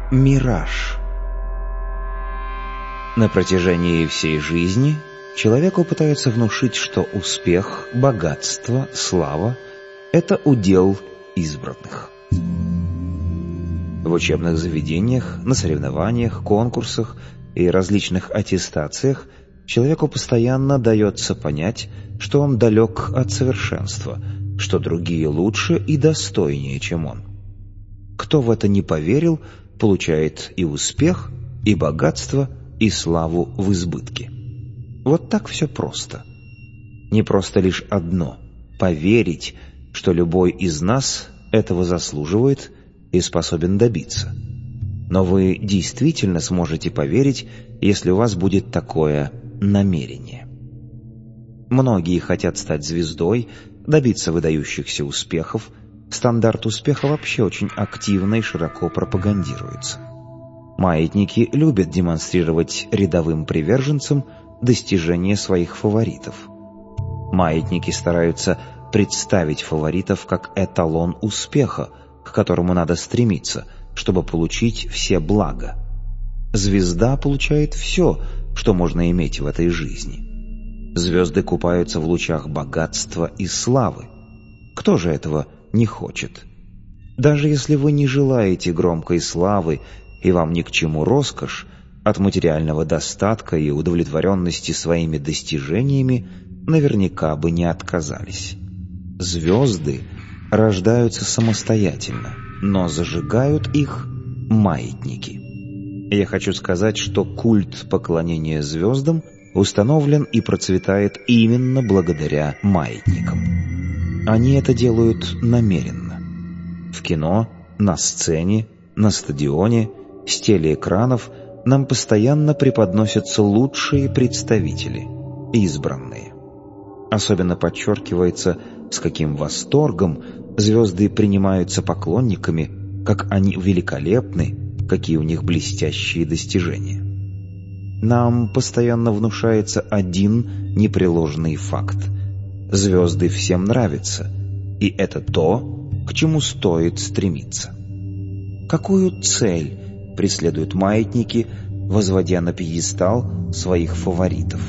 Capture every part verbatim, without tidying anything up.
Мираж. На протяжении всей жизни человеку пытаются внушить, что успех, богатство, слава — это удел избранных. В учебных заведениях, на соревнованиях, конкурсах и различных аттестациях человеку постоянно дается понять, что он далек от совершенства, что другие лучше и достойнее, чем он. Кто в это не поверил, получает и успех, и богатство, и славу в избытке. Вот так все просто. Не просто лишь одно — поверить, что любой из нас этого заслуживает и способен добиться. Но вы действительно сможете поверить, если у вас будет такое намерение. Многие хотят стать звездой, добиться выдающихся успехов. Стандарт успеха вообще очень активно и широко пропагандируется. Маятники любят демонстрировать рядовым приверженцам достижения своих фаворитов. Маятники стараются представить фаворитов как эталон успеха, к которому надо стремиться, чтобы получить все блага. Звезда получает все, что можно иметь в этой жизни. Звезды купаются в лучах богатства и славы. Кто же этого не хочет? Даже если вы не желаете громкой славы и вам ни к чему роскошь, от материального достатка и удовлетворенности своими достижениями наверняка бы не отказались. Звезды рождаются самостоятельно, но зажигают их маятники. Я хочу сказать, что культ поклонения звездам установлен и процветает именно благодаря маятникам. Они это делают намеренно. В кино, на сцене, на стадионе, с телеэкранов нам постоянно преподносятся лучшие представители, избранные. Особенно подчеркивается, с каким восторгом звезды принимаются поклонниками, как они великолепны, какие у них блестящие достижения. Нам постоянно внушается один непреложный факт. Звезды всем нравятся, и это то, к чему стоит стремиться. Какую цель преследуют маятники, возводя на пьедестал своих фаворитов?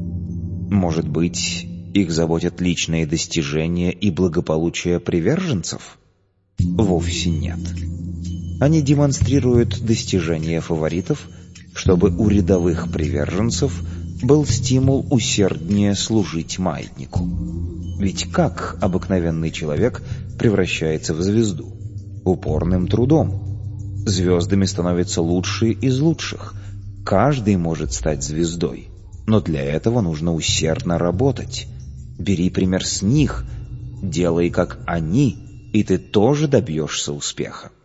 Может быть, их заботят личные достижения и благополучие приверженцев? Вовсе нет. Они демонстрируют достижения фаворитов, чтобы у рядовых приверженцев был стимул усерднее служить маятнику. Ведь как обыкновенный человек превращается в звезду? Упорным трудом. Звездами становятся лучшие из лучших. Каждый может стать звездой, но для этого нужно усердно работать. Бери пример с них, делай как они, и ты тоже добьешься успеха.